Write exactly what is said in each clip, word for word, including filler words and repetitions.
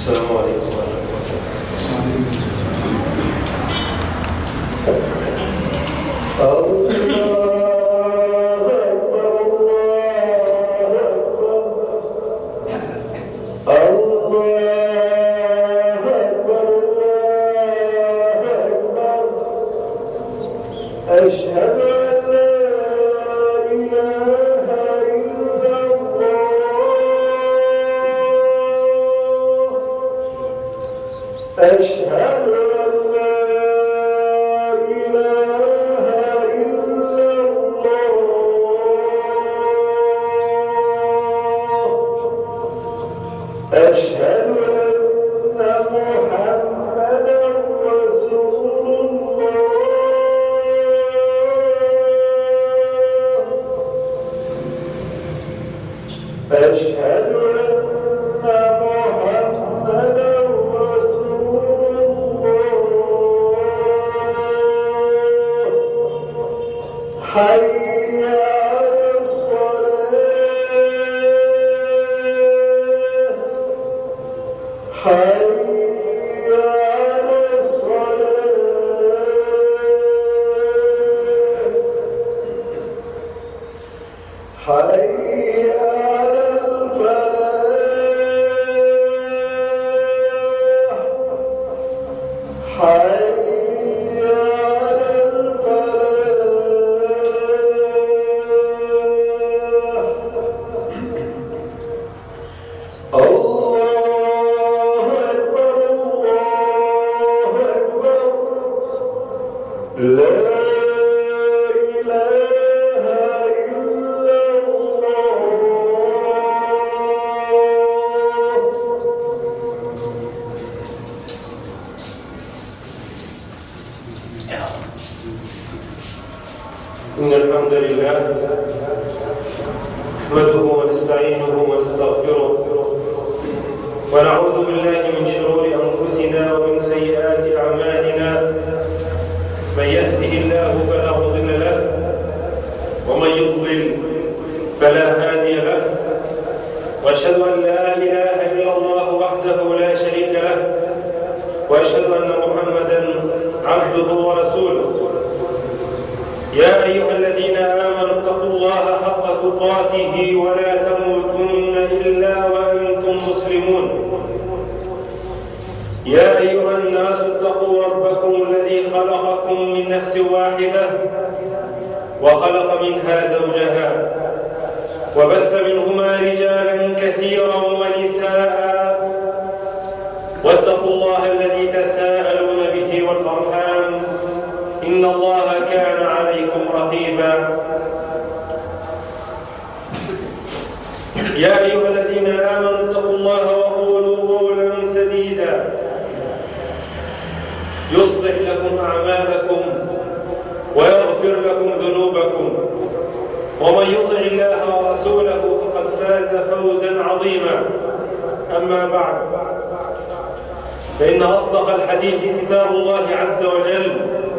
السلام عليكم ورحمة الله. أشهد أن لا إله إلا الله أشهد أن لا إله إلا الله أشهد أن محمدا رسول الله أشهد أن محمدا رسول الله حي على الصلاة حي على الصلاة حي على الفلاح حي على الفلاح الله أكبر الله أكبر لا إله إلا الله إن الحمد لله نحمده ونستعينه ونستغفره ونعوذ بالله من شرور أنفسنا ومن سيئات أعمالنا من يهده الله فلا مضل له ومن يضلل فلا هادي له وأشهد أن لا إله إلا الله وحده لا شريك له وأشهد أن محمدا عبده ورسوله يا أيها الذين آمنوا اتقوا الله حق تقاته ولا تموتن إلا وأنتم مسلمون يا أيها الناس اتقوا ربكم الذي خلقكم من نفس واحدة وخلق منها زوجها وبث منهما رجالا كثيرا ونساء واتقوا الله الذي تساءلون به والأرحام إن الله كان عليكم رقيبا يا أيها الذين آمنوا اتقوا الله وقولوا قولا سديدا يصلح لكم أعمالكم ويغفر لكم ذنوبكم ومن يطع الله ورسوله فقد فاز فوزا عظيما أما بعد فإن أصدق الحديث كتاب الله عز وجل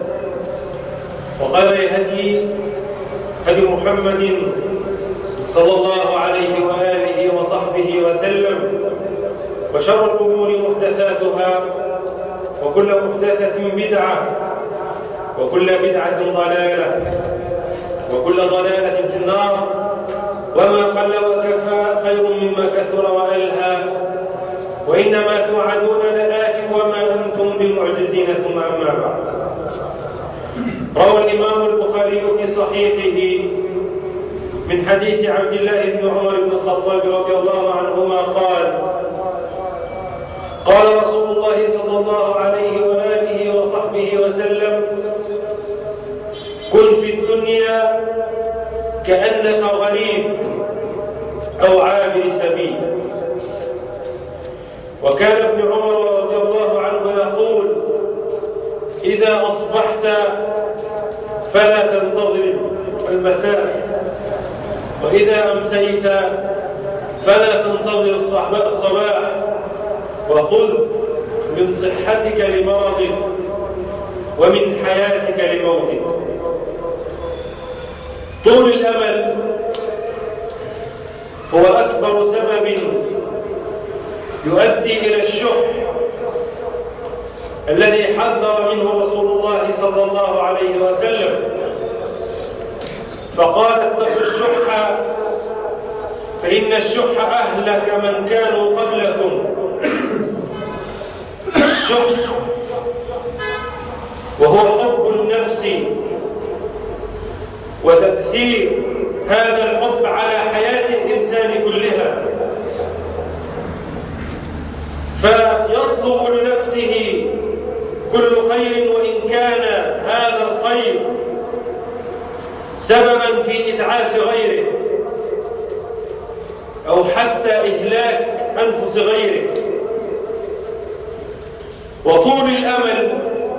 وخير الهدي هدي محمد صلى الله عليه وآله وصحبه وسلم وشر الأمور محدثاتها وكل محدثة بدعة وكل بدعة ضلالة وكل ضلالة في النار وما قل وكفى خير مما كثر وألهى وإنما توعدون لآت وما أنتم بمعجزين ثم أما بعد روى الإمام البخاري في صحيحه من حديث عبد الله بن عمر بن الخطاب رضي الله عنهما قال قال رسول الله صلى الله عليه وآله وصحبه وسلم كن في الدنيا كأنك غريب أو عابر سبيل. وكان ابن عمر رضي الله عنه يقول إذا أصبحت فلا تنتظر المساء وإذا أمسيت فلا تنتظر الصباح وخذ من صحتك لمرض ومن حياتك لموتك. طول الأمل هو أكبر سبب يؤدي إلى الشح الذي حذر منه رسول الله صلى الله عليه وسلم، فقال: اتقوا الشح فإن الشح أهلك من كانوا قبلكم. الشح وهو حب النفس وتأثير هذا الحب على حياة الإنسان كلها، فيطلب لنفسه كل خير، وإن كان هذا الخير سببا في إتعاس غيره أو حتى إهلاك أنفس غيره. وطول الأمل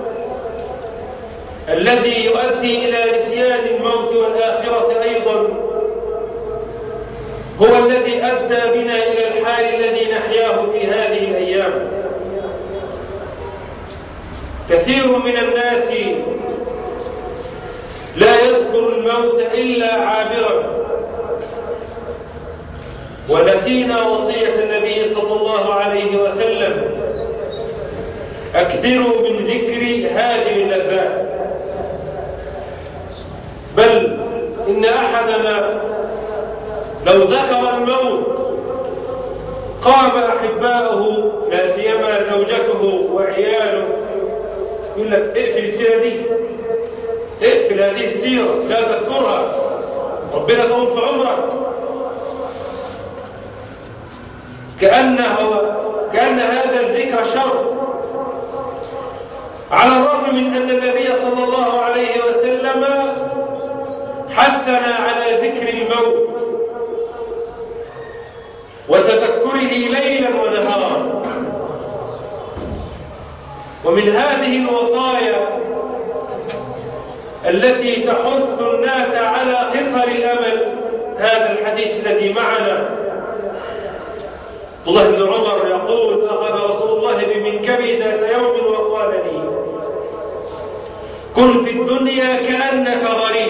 الذي يؤدي إلى نسيان الموت والآخرة أيضا هو الذي أدى بنا إلى الحال الذي نحياه في هذه الأيام. كثير من الناس لا يذكر الموت إلا عابرا، ونسينا وصية النبي صلى الله عليه وسلم: أكثروا من ذكر هذه اللذات. بل إن أحدنا لو ذكر الموت قام أحباؤه لا سيما زوجته وعياله يقول لك: اقفل السيرة دي، اقفل هذه السيرة، لا تذكرها، ربنا طول في عمرك. كأنه كأن هذا الذكر شر، على الرغم من أن النبي صلى الله عليه وسلم حثنا على ذكر الموت وتذكره ليلا ونهارا. ومن هذه الوصايا التي تحث الناس على قصر الأمل هذا الحديث الذي معنا. الله بن عمر يقول: أخذ رسول الله بمنكبي ذات يوم وقال لي: كن في الدنيا كأنك غريب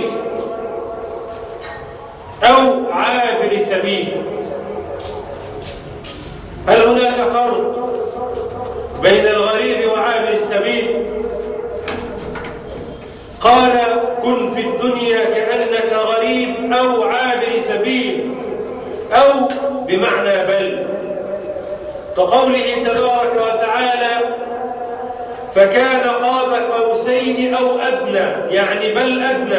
أو عابر سبيل. هل هناك فرق بين الغريب وعابر السبيل؟ قال: كن في الدنيا كأنك غريب أو عابر سبيل، أو بمعنى بل، كقوله تبارك وتعالى: فكان قاب قوسين أو أدنى، يعني بل أدنى.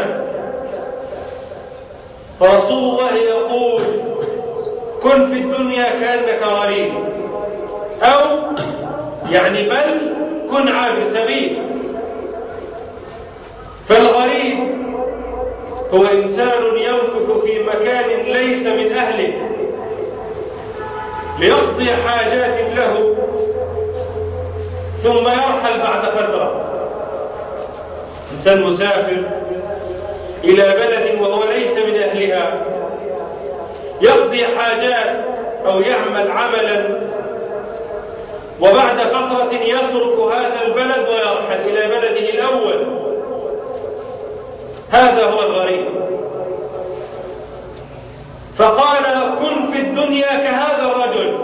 فرسول الله يقول: كن في الدنيا كأنك غريب، أو يعني بل كن عابر سبيل. فالغريب هو إنسان يمكث في مكان ليس من أهله ليقضي حاجات له ثم يرحل بعد فترة. إنسان مسافر إلى بلد وهو ليس من أهلها، يقضي حاجات أو يعمل عملا، وبعد فترة يترك هذا البلد ويرحل إلى بلده الأول. هذا هو الغريب. فقال: كن في الدنيا كهذا الرجل.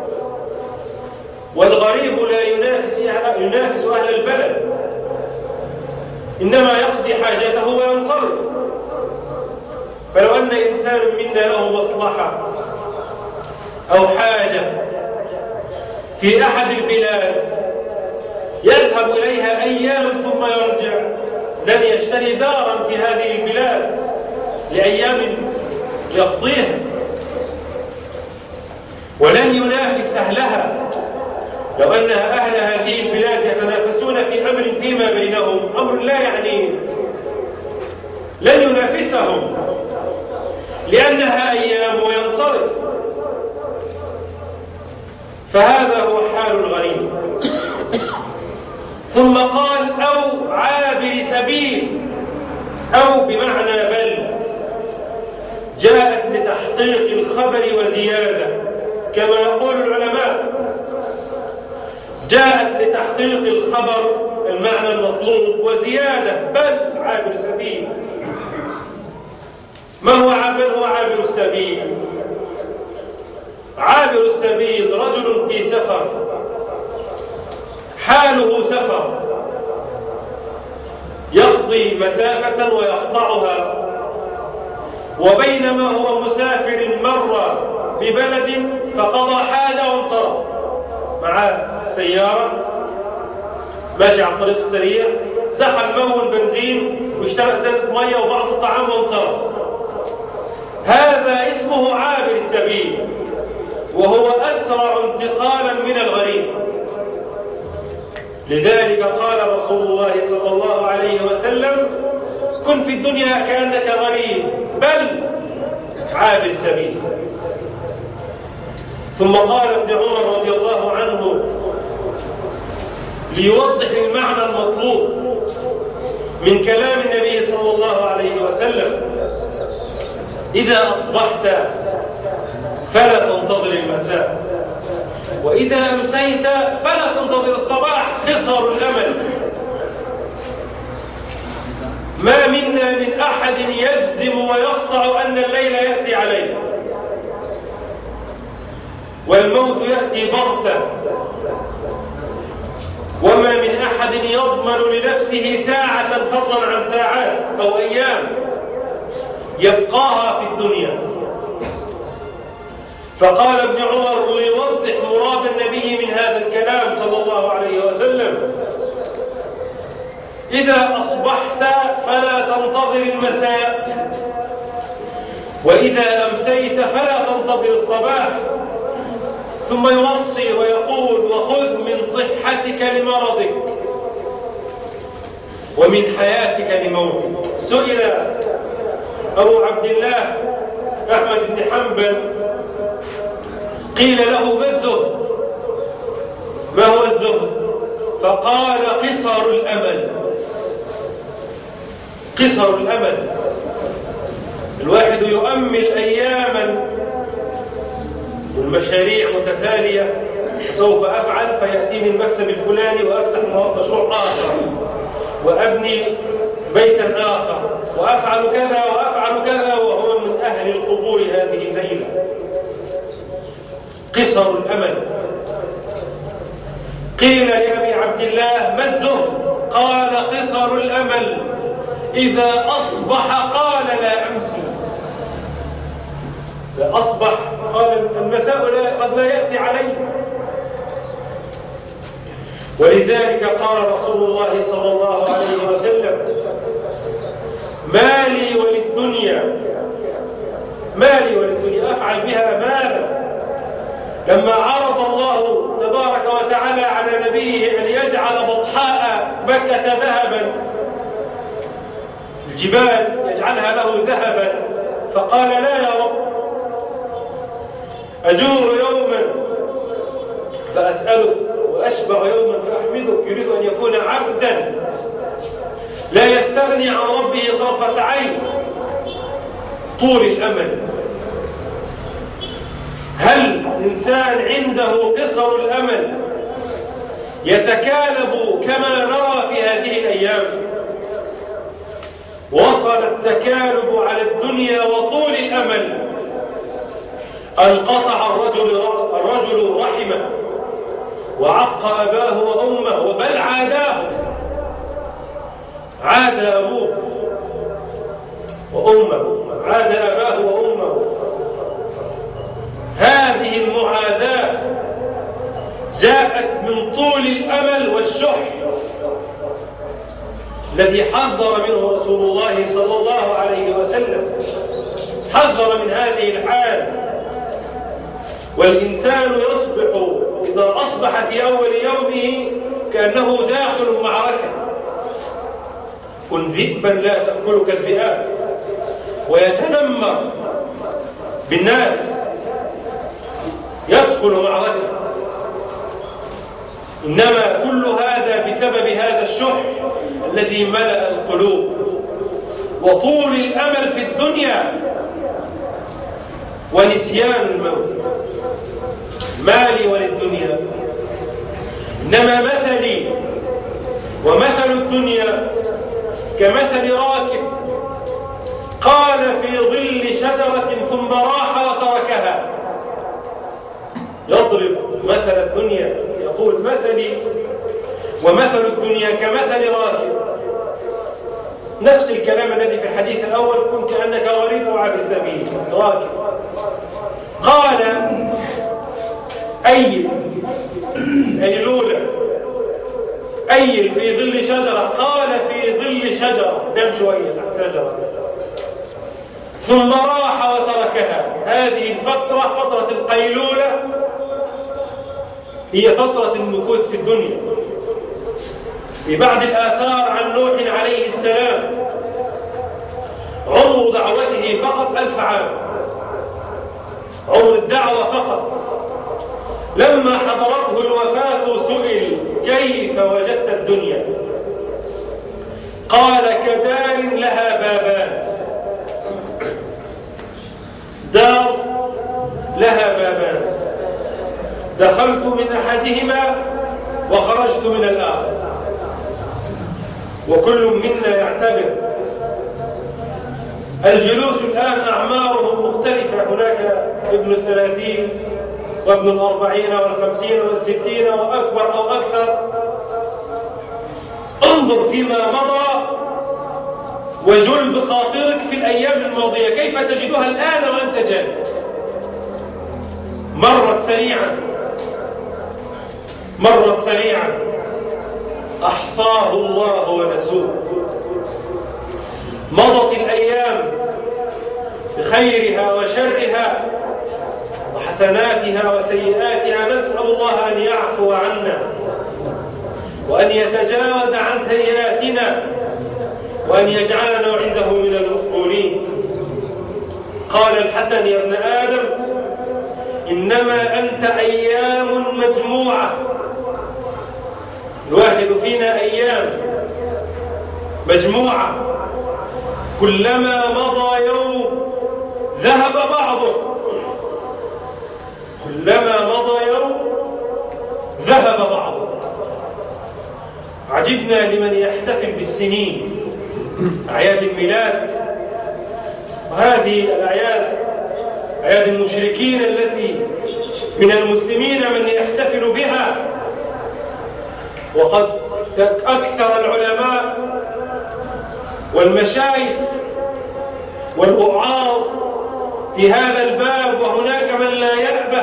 والغريب لا ينافس ينافس أهل البلد، إنما يقضي حاجته وينصرف. فلو أن إنسان منا له مصلحة أو حاجة في أحد البلاد يذهب إليها أيام ثم يرجع، لن يشتري دارا في هذه البلاد لأيام يقضيها، ولن ينافس أهلها. لو أن أهل هذه البلاد يتنافسون في أمر فيما بينهم، أمر لا يعني، لن ينافسهم لأنها أيام وينصرف. فهذا هو حال الغريب. ثم قال: أو عابر سبيل، أو بمعنى بل، جاءت لتحقيق الخبر وزيادة كما يقول العلماء. جاءت لتحقيق الخبر المعنى المطلوب وزيادة، بل عابر سبيل. ما هو عابر؟ هو عابر السبيل. عابر السبيل رجل في سفر يمضي مسافة ويقطعها، وبينما هو مسافر مر ببلد فقضى حاجة وانصرف، معاه سيارة ماشي على الطريق السريع، دخل مول بنزين واشترى ازازة مية وبعض الطعام وانصرف. هذا اسمه عابر السبيل، وهو أسرع انتقالا من الغريب. لذلك قال رسول الله صلى الله عليه وسلم: كن في الدنيا كأنك غريب بل عابر سبيل. ثم قال ابن عمر رضي الله عنه ليوضح المعنى المطلوب من كلام النبي صلى الله عليه وسلم: إذا أصبحت فلا تنتظر المساء، وإذا أمسيت فلا تنتظر الصباح. قصر الأمل. ما منا من أحد يجزم ويقطع أن الليل يأتي عليه، والموت يأتي بغتة، وما من أحد يضمن لنفسه ساعة فضلا عن ساعات أو أيام يبقاها في الدنيا. فقال ابن عمر ليوضح مراد النبي من هذا الكلام صلى الله عليه وسلم: إذا أصبحت فلا تنتظر المساء، وإذا أمسيت فلا تنتظر الصباح. ثم يوصي ويقول: وخذ من صحتك لمرضك ومن حياتك لموتك. سئل أبو عبد الله أحمد بن حنبل، قيل له: ما الزهد؟ ما هو الزهد؟ فقال: قصر الأمل. قصر الأمل. الواحد يؤمل أياما والمشاريع متتالية، سوف أفعل فيأتيني المكسب الفلاني وأفتح مشروع آخر وأبني بيتا آخر وأفعل كذا وأفعل كذا، وهو من أهل القبور هذه الليلة. قصر الأمل. قيل لأبي عبد الله: ما الزهد؟ قال: قصر الأمل. إذا أصبح قال: لا أمسي. إذا أصبح قال: المساء قد لا يأتي علي. ولذلك قال رسول الله صلى الله عليه وسلم: ما لي وللدنيا، ما لي وللدنيا، أفعل بها ماذا؟ لما عرض الله تبارك وتعالى على نبيه أن يجعل بطحاء مكة ذهبا، الجبال يجعلها له ذهبا، فقال: لا يا رب، أجوع يوما فأسألك وأشبع يوما فأحمدك. يريد أن يكون عبدا لا يستغني عن ربه طرفة عين. طول الأمل. هل إنسان عنده قصر الأمل يتكالب كما نرى في هذه الأيام؟ وصل التكالب على الدنيا وطول الأمل أن قطع الرجل الرجل رحمه وعق أباه وأمه، وبل عاداه، عاد أبوه وأمه، عاد أباه وأمه. هذه المعاداة جاءت من طول الأمل والشح الذي حذر منه رسول الله صلى الله عليه وسلم. حذر من هذه الحال. والإنسان يصبح إذا أصبح في أول يومه كأنه داخل معركة. كن ذئبا لا تأكلك الذئاب، ويتنمر بالناس، يدخل معركة. إنما كل هذا بسبب هذا الشح الذي ملأ القلوب وطول الأمل في الدنيا ونسيان الموت. مالي وللدنيا، إنما مثلي ومثل الدنيا كمثل راكب قال في ظل شجرة ثم راح وتركها. يضرب مثل الدنيا، يقول: مثلي ومثل الدنيا كمثل راكب نفس الكلام الذي في الحديث الأول، كن كأنك غريب أو عابر سبيل راكب. قال أيل، أيلولة، أيل في ظل شجرة، قال في ظل شجرة، نام شوية تحت شجرة، ثم راح وتركها. هذه الفترة فترة القيلولة هي فترة المكوث في الدنيا. في بعض الآثار عن نوح عليه السلام عمر دعوته فقط ألف عام، عمر الدعوة فقط. لما حضرته الوفاة سئل كيف وجدت الدنيا؟ قال كدار لها بابان، دار لها بابان، دخلت من أحدهما وخرجت من الآخر، وكل منا يعتبر. الجلوس الآن أعمارهم مختلفة، هناك ابن الثلاثين وابن الأربعين والخمسين والستين وأكبر أو أكثر. انظر فيما مضى وجل بخاطرك في الأيام الماضية كيف تجدها الآن وأنت جالس. مرت سريعا، مرت سريعا، أحصاه الله ونسوه. مضت الأيام بخيرها وشرها وحسناتها وسيئاتها. نسأل الله أن يعفو عنا وأن يتجاوز عن سيئاتنا وأن يجعلنا عنده من المقبولين. قال الحسن يا ابن آدم إنما أنت أيام مجموعة. الواحد فينا أيام مجموعة، كلما مضى يوم ذهب بعضه، كلما مضى يوم ذهب بعضه. عجبنا لمن يحتفل بالسنين، أعياد الميلاد، وهذه الأعياد أعياد المشركين التي من المسلمين من يحتفل بها. وقد أكثر العلماء والمشايخ والوعاظ في هذا الباب، وهناك من لا يأبه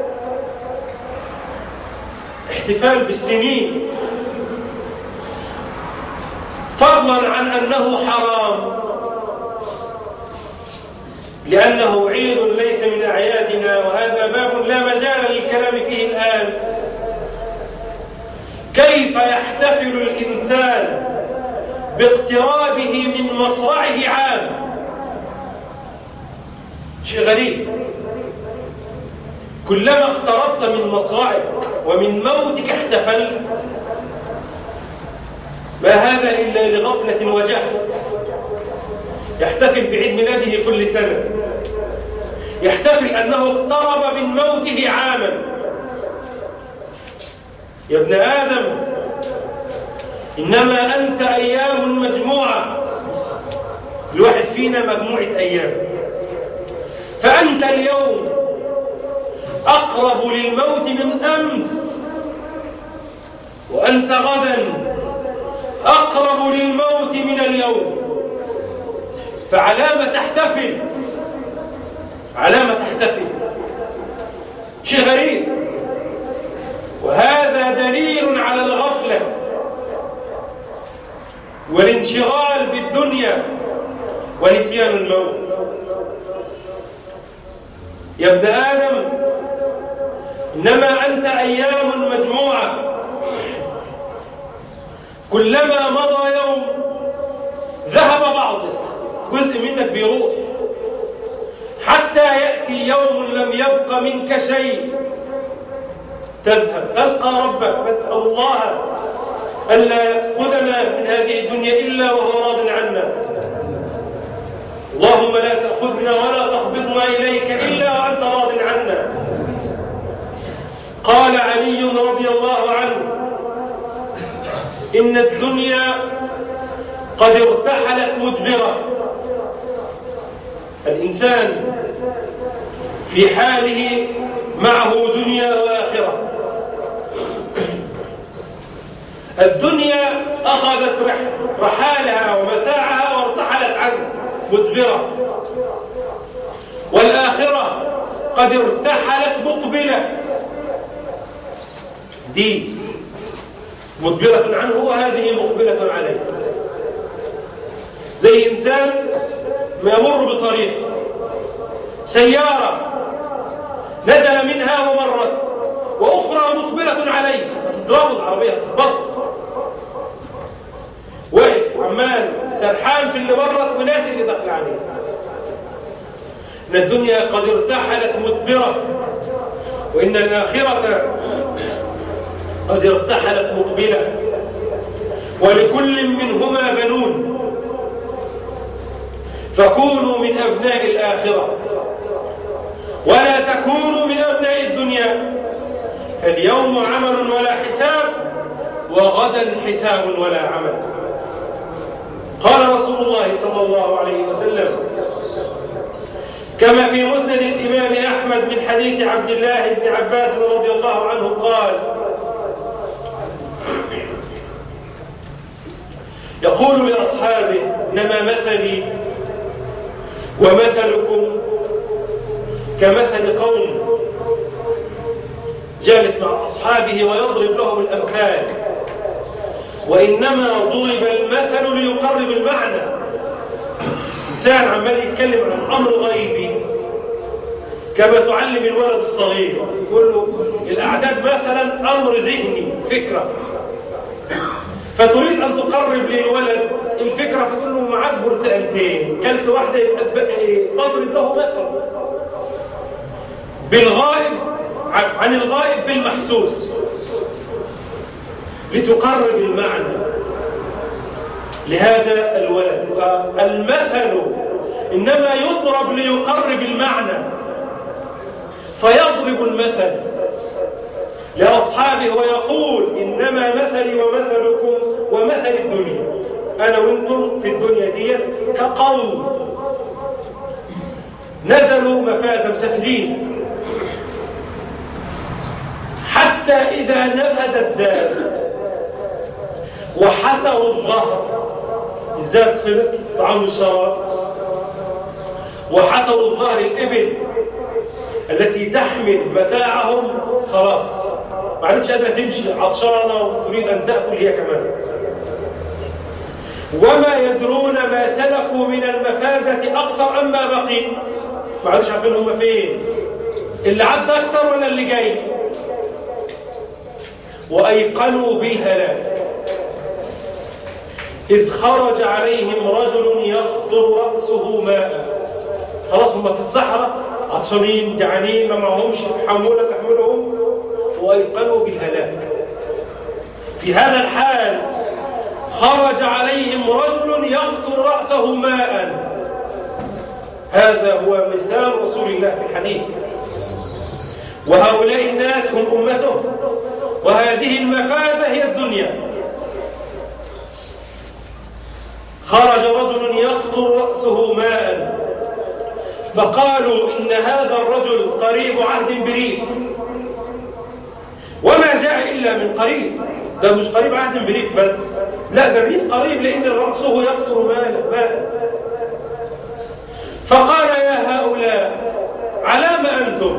احتفال بالسنين، فضلا عن أنه حرام لأنه عيد ليس من أعيادنا، وهذا باب لا مجال للكلام فيه الآن. كيف يحتفل الإنسان باقترابه من مصرعه عام؟ شيء غريب. كلما اقتربت من مصرعك ومن موتك احتفلت. ما هذا إلا لغفلة وجهل. يحتفل بعيد ميلاده كل سنة، يحتفل أنه اقترب من موته عاما. يا ابن آدم إنما أنت أيام مجموعة، الواحد فينا مجموعة أيام. فأنت اليوم أقرب للموت من أمس، وأنت غدا أقرب للموت من اليوم. فعلامة تحتفل، علامة تحتفل. شيء غريب، وهذا دليل على الغفلة والانشغال بالدنيا ونسيان الموت. يا ابن آدم إنما أنت أيام مجموعة، كلما مضى يوم ذهب بعضه، جزء منك بيروح، حتى يأتي يوم لم يبق منك شيء، تذهب تلقى ربك. نسأل الله ألا يأخذنا من هذه الدنيا إلا وهو راض عنا. اللهم لا تأخذنا ولا تقبضنا إليك إلا وأنت راض عنا. قال علي رضي الله عنه إن الدنيا قد ارتحلت مدبرة. الإنسان في حاله معه دنيا وآخرة. الدنيا أخذت رحالها ومتاعها مسرعا مدبرة، والآخرة قد ارتحلت مقبلة. دي مدبرة عنه وهذه مقبلة عليه. زي إنسان ما يمر بطريق، سيارة نزل منها ومرت، وأخرى مقبلة عليه، هتضربه العربية، هتضربه، واقف عمال سرحان في اللي مرت وناس اللي دخل عليه. إن الدنيا قد ارتحلت مدبرة، وإن الآخرة قد ارتحلت مقبلة، ولكل منهما بنون، فكونوا من أبناء الآخرة ولا تكونوا من أبناء الدنيا، فاليوم عمل ولا حساب، وغدا حساب ولا عمل. قال رسول الله صلى الله عليه وسلم كما في مسند الإمام أحمد من حديث عبد الله بن عباس رضي الله عنه قال: يقول لأصحابه: إنما مثلي ومثلكم كمثل قوم جالس مع أصحابه ويضرب لهم الأمثال، وإنما ضرب المثل ليقرب المعنى. إنسان عمال يتكلم عن أمر غيبي كما تعلم الولد الصغير، يقول له الأعداد مثلا أمر ذهني، فكرة، فتريد أن تقرب للولد الفكرة، فتقول له معاك برتقانتين، كلت واحدة يبقى تضرب له مثل بالغائب عن الغائب بالمحسوس لتقرب المعنى لهذا الولد. فالمثل إنما يضرب ليقرب المعنى، فيضرب المثل لأصحابه ويقول: إنما مثلي ومثلكم ومثل الدنيا، أنا وإنتم في الدنيا دي كقوم نزلوا مفازا مسافرين، حتى إذا نفذت زاد وحسروا الظهر، الزاد خلص، طعام الشراب، وحسروا الظهر، الإبل التي تحمل متاعهم خلاص ما عادتش قادرة تمشي، عطشانة وتريد أن تأكل هي كمان. وما يدرون ما سلكوا من المفازة أقصر أما بقي، ما عادش عارفين هم فين، اللي عدى أكتر ولا اللي جاي. وأيقنوا بالهلاك إذ خرج عليهم رجل يقطر رأسه ماء. خلاص هم في الصحراء عطشانين جعانين، ما معهمش حمولة تحملهم، وأيقنوا بالهلاك. في هذا الحال خرج عليهم رجل يقطر رأسه ماء. هذا هو مثال رسول الله في الحديث، وهؤلاء الناس هم أمته، وهذه المفازة هي الدنيا. خرج رجل يقطر رأسه ماء، فقالوا إن هذا الرجل قريب عهد بريف، وما جاء إلا من قريب. ده مش قريب عهد بريف بس، لا، ده الريف قريب لأن رأسه يقطر ماء. فقال: يا هؤلاء على ما أنتم؟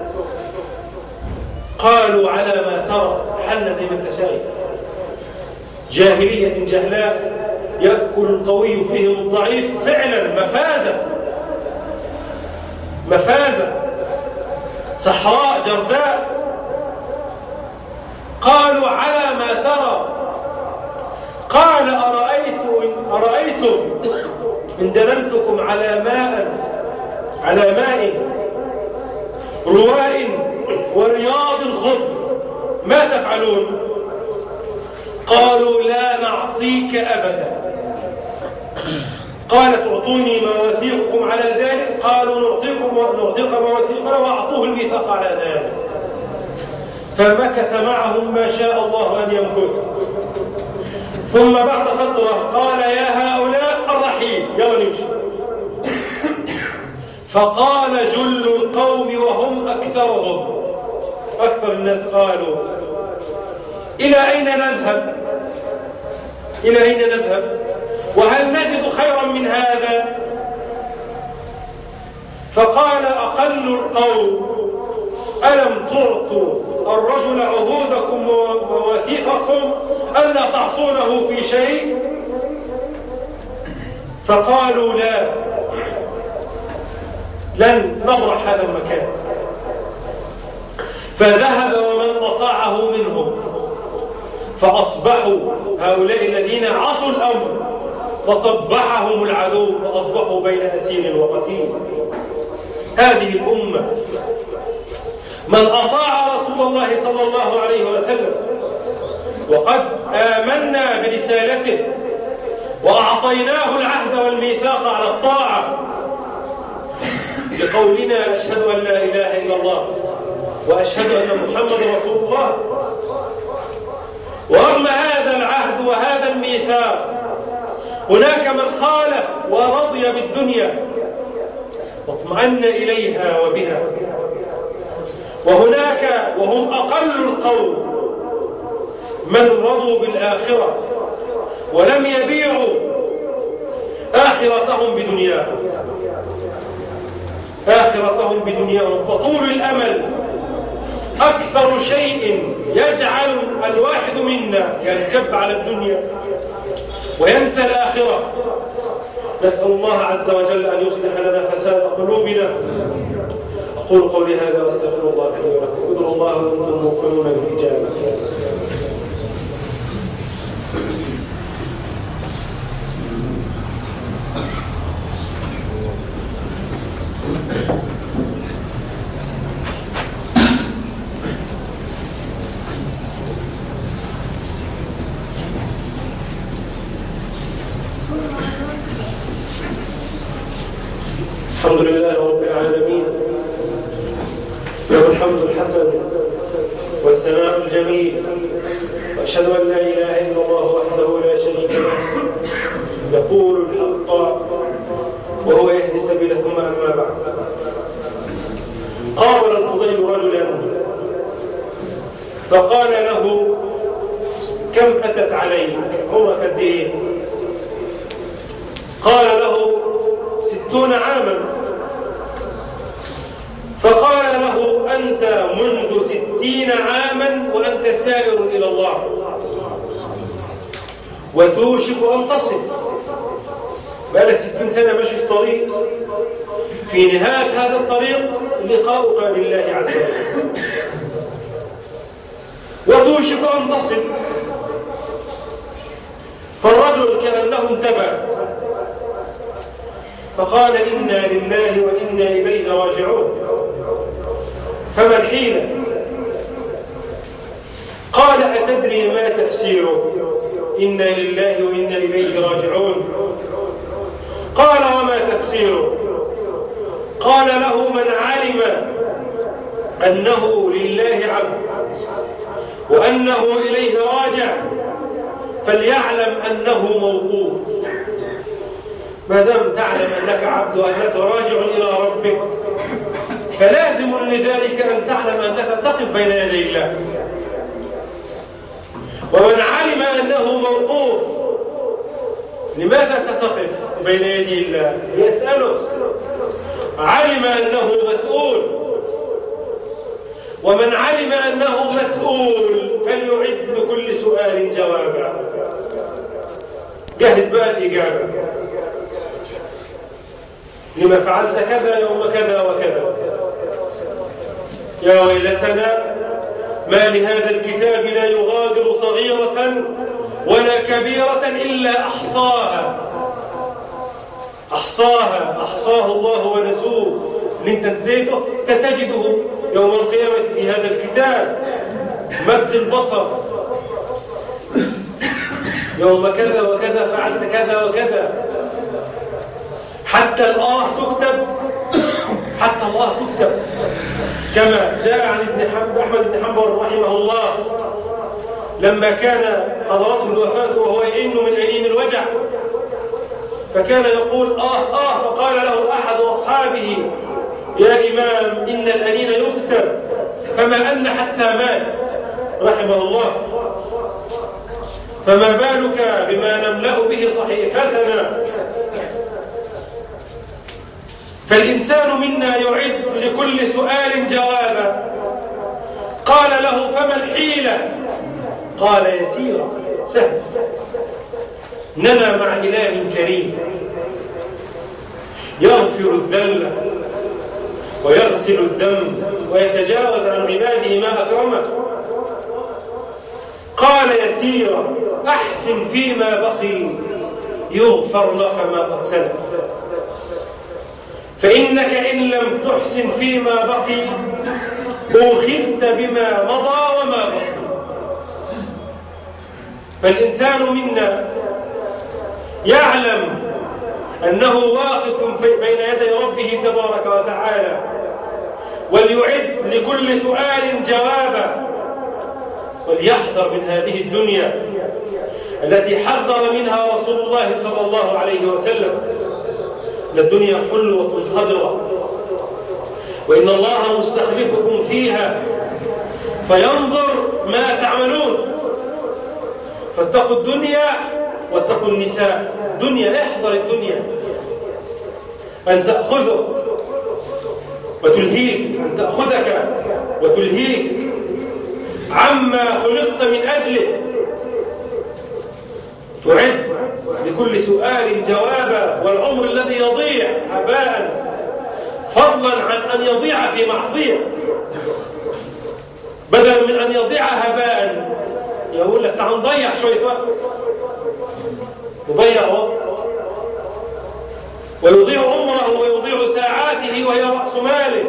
قالوا: على ما ترى، حل زي ما انت شايف، جاهلية جهلاء يأكل القوي فيهم الضعيف. فعلا مفازة، مفازة، صحراء جرداء. قالوا: على ما ترى؟ قال: أرأيتم أرأيتم إن دللتكم على ماء على ماء رواء ورياض خضر ما تفعلون؟ قالوا: لا نعصيك أبدا. قال: تعطوني مواثيقكم على ذلك؟ قالوا: نعطيكم نعطيك مواثيقنا، وأعطوه الميثاق على ذلك. فمكث معهم ما شاء الله أن يمكث، ثم بعد فترة قال: يا هؤلاء الرحيل، يلا نمشي. فقال جل القوم وهم أكثرهم، أكثر الناس قالوا: إلى أين نذهب؟ إلى أين نذهب؟ وهل نجد خيرا من هذا؟ فقال أقل القوم ألم تعطوا الرجل عهودكم ومواثيقكم ألا تعصونه في شيء؟ فقالوا لا، لن نبرح هذا المكان. فذهب ومن أطاعه منهم، فأصبحوا هؤلاء الذين عصوا الأمر فصبحهم العدو فأصبحوا بين أسير وقتيل. هذه الأمة من أطاع رسول الله صلى الله عليه وسلم وقد آمنا برسالته وأعطيناه العهد والميثاق على الطاعة بقولنا أشهد أن لا إله إلا الله وأشهد أن محمد رسول الله. ورغم هذا العهد وهذا الميثاق هناك من خالف ورضي بالدنيا واطمأن إليها وبها، وهناك وهم أقل القوم من رضوا بالآخرة ولم يبيعوا آخرتهم بدنياهم آخرتهم بدنياهم فطول الأمل أكثر شيء يجعل الواحد منا ينكب على الدنيا وينسى الآخرة. نسأل الله عز وجل أن يصلح لنا فساد قلوبنا. أقول قولي هذا واستغفر الله لي ولكم. ادعوا الله وأنتم موقنون بالإجابة. الحمد لله رب العالمين، له الحمد الحسن والثناء الجميل، وأشهد أن لا إله إلا الله وحده لا شريك له يقول الحق وهو يهدي السبيل. ثم أما بعد، قابل الفضيل رجلا فقال له كم أتت عليك؟ عمرك قد إيه؟ قال له ستون عاما. فقال له أنت منذ ستين عاما وأنت سائر إلى الله وتوشك أن تصل. بقالك ستين سنة ماشي في طريق، في نهاية هذا الطريق لقاؤك لله عز وجل وتوشك أن تصل. فالرجل كأنه انتبه فقال إنا لله وإنا إليه راجعون، فما الحيلة؟ قال أتدري ما تفسيره إنا لله وإنا إليه راجعون؟ قال وما تفسيره؟ قال له من علم أنه لله عبد وأنه إليه راجع فليعلم أنه موقوف. ما دام تعلم أنك عبد وأنك راجع إلى ربك فلازم لذلك أن تعلم أنك تقف بين يدي الله. ومن علم أنه موقوف لماذا ستقف بين يدي الله؟ ليسأله. علم أنه مسؤول، ومن علم أنه مسؤول فليعد لكل سؤال جوابا. جهز بقى الإجابة. لما فعلت كذا يوم كذا وكذا؟ يا ويلتنا ما لهذا الكتاب لا يغادر صغيرة ولا كبيرة إلا أحصاها. أحصاها أحصاه الله ونسوه. اللي انت نسيته ستجده يوم القيامة في هذا الكتاب. مد البصر، يوم كذا وكذا فعلت كذا وكذا، حتى الآه تكتب، حتى الله تكتب. كما جاء عن ابن حنبل أحمد بن حنبل رحمه الله لما كان حضرته الوفاة وهو يئن من أنين الوجع فكان يقول آه آه فقال له أحد أصحابه يا إمام إن الأنين يكتب فما أن حتى مات رحمه الله. فما بالك بما نملأ به صحيفتنا. فالإنسان منا يعد لكل سؤال جوابا. قال له: فما الحيلة؟ قال: يسيرة، سهل. ننا مع إله كريم يغفر الذل ويغسل الذنب ويتجاوز عن عباده ما أكرمه. قال: يسيرا، أحسن فيما بقي يغفر لك ما قد سلف، فإنك إن لم تحسن فيما بقي أخذت بما مضى وما بقي. فالإنسان منا يعلم أنه واقف بين يدي ربه تبارك وتعالى، وليعد لكل سؤال جوابا، وليحذر من هذه الدنيا التي حذر منها رسول الله صلى الله عليه وسلم. الدنيا حلوة خضرة، وإن الله مستخلفكم فيها فينظر ما تعملون. فاتقوا الدنيا واتقوا النساء. دنيا، احذر الدنيا أن تأخذك وتلهيك، أن تأخذك وتلهيك عما خلقت من أجله. تعد لكل سؤال جوابا، والعمر الذي يضيع هباء فضلا عن أن يضيع في معصية، بدلا من أن يضيع هباء يقول لك تعال نضيع شوية وقت، يضيع وقت ويضيع عمره ويضيع ساعاته وهي رأس ماله.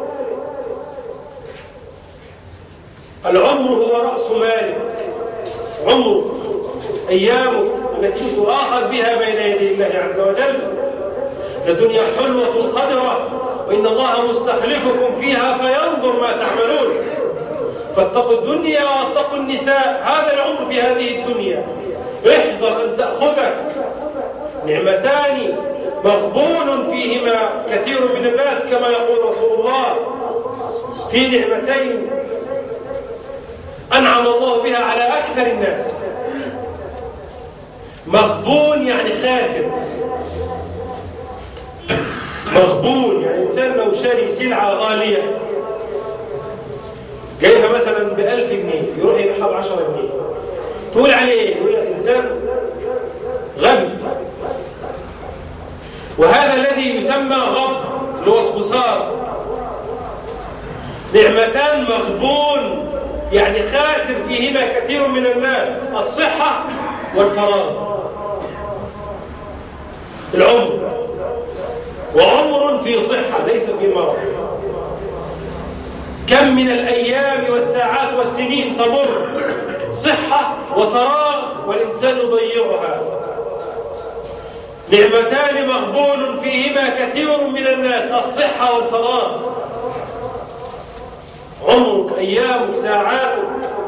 العمر هو رأس مالك، عمرك، أيامك التي تؤاخذ بها بين يدي الله عز وجل. الدنيا حلوة خضرة، وإن الله مستخلفكم فيها فينظر ما تعملون. فاتقوا الدنيا واتقوا النساء. هذا العمر في هذه الدنيا، احذر أن تأخذك نعمتان مغبون فيهما كثير من الناس، كما يقول رسول الله: في نعمتين أنعم الله بها على أكثر الناس. مغبون يعني خاسر، مغبون يعني إنسان لو شاري سلعة غالية جايبها مثلا بألف جنيه يروح يبيعها بعشرة جنيه، تقول عليه إيه؟ يقول إنسان غبي. وهذا الذي يسمى غب، اللي هو الخسارة. نعمتان مغبون يعني خاسر فيهما كثير من الناس: الصحة والفراغ. العمر، وعمر في صحة ليس في مرض. كم من الأيام والساعات والسنين تمر صحة وفراغ والإنسان يضيعها. نعمتان مغبون فيهما كثير من الناس: الصحة والفراغ. عمرك، أيامك، ساعاتك،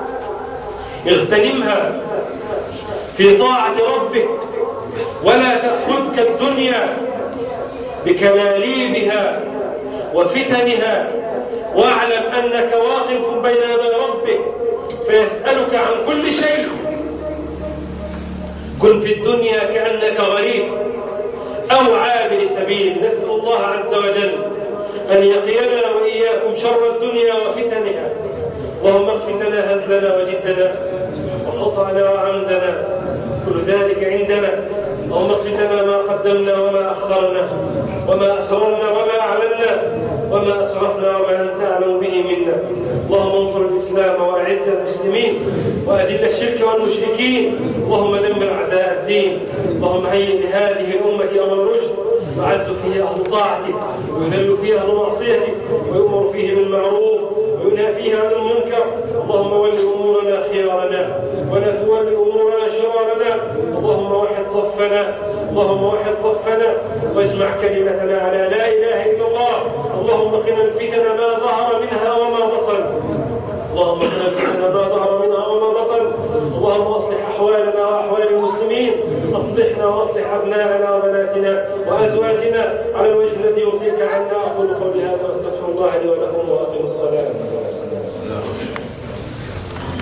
اغتنمها في طاعة ربك، ولا تأخذك الدنيا بكلاليبها وفتنها. واعلم أنك واقف بين يدي ربك فيسألك عن كل شيء. كن في الدنيا كأنك غريب أو عابر سبيل. نسأل الله عز وجل أن يقينا وإياكم شر الدنيا وفتنها. اللهم اغفر لنا هزلنا وجدنا وخطأنا وعمدنا، كل ذلك عندنا. اللهم اغفر لنا ما قدمنا وما أخرنا، وما أسررنا وما أعلنا، وما أسرفنا وما أنت أعلم به منا. اللهم انصر الإسلام وأعز المسلمين، وأذل الشرك والمشركين. اللهم دمر أعداء الدين. اللهم هيئ لهذه الأمة أمر رشد، وعز فيه أهل طاعتك، ويذل فيه أهل معصيتك، ويؤمر فيه بالمعروف وينهى فيه عن المنكر. اللهم ول أمورنا خيارنا، ولا تول أمورنا شرارنا. اللهم وحد صفنا، اللهم وحد صفنا، واجمع كلمتنا على لا إله إلا الله. اللهم قنا الفتن ما ظهر منها وما بطن. اللهم قنا الفتن ما ظهر منها وما بطن. اللهم اصلح أحوالنا وأحوال المسلمين. أصلحنا وأصلح أبناءنا وبناتنا وأزواجنا على الوجه الذي يرضيك عنا. أقول قولي هذا واستغفر الله لي ولكم وأقم الصلاة.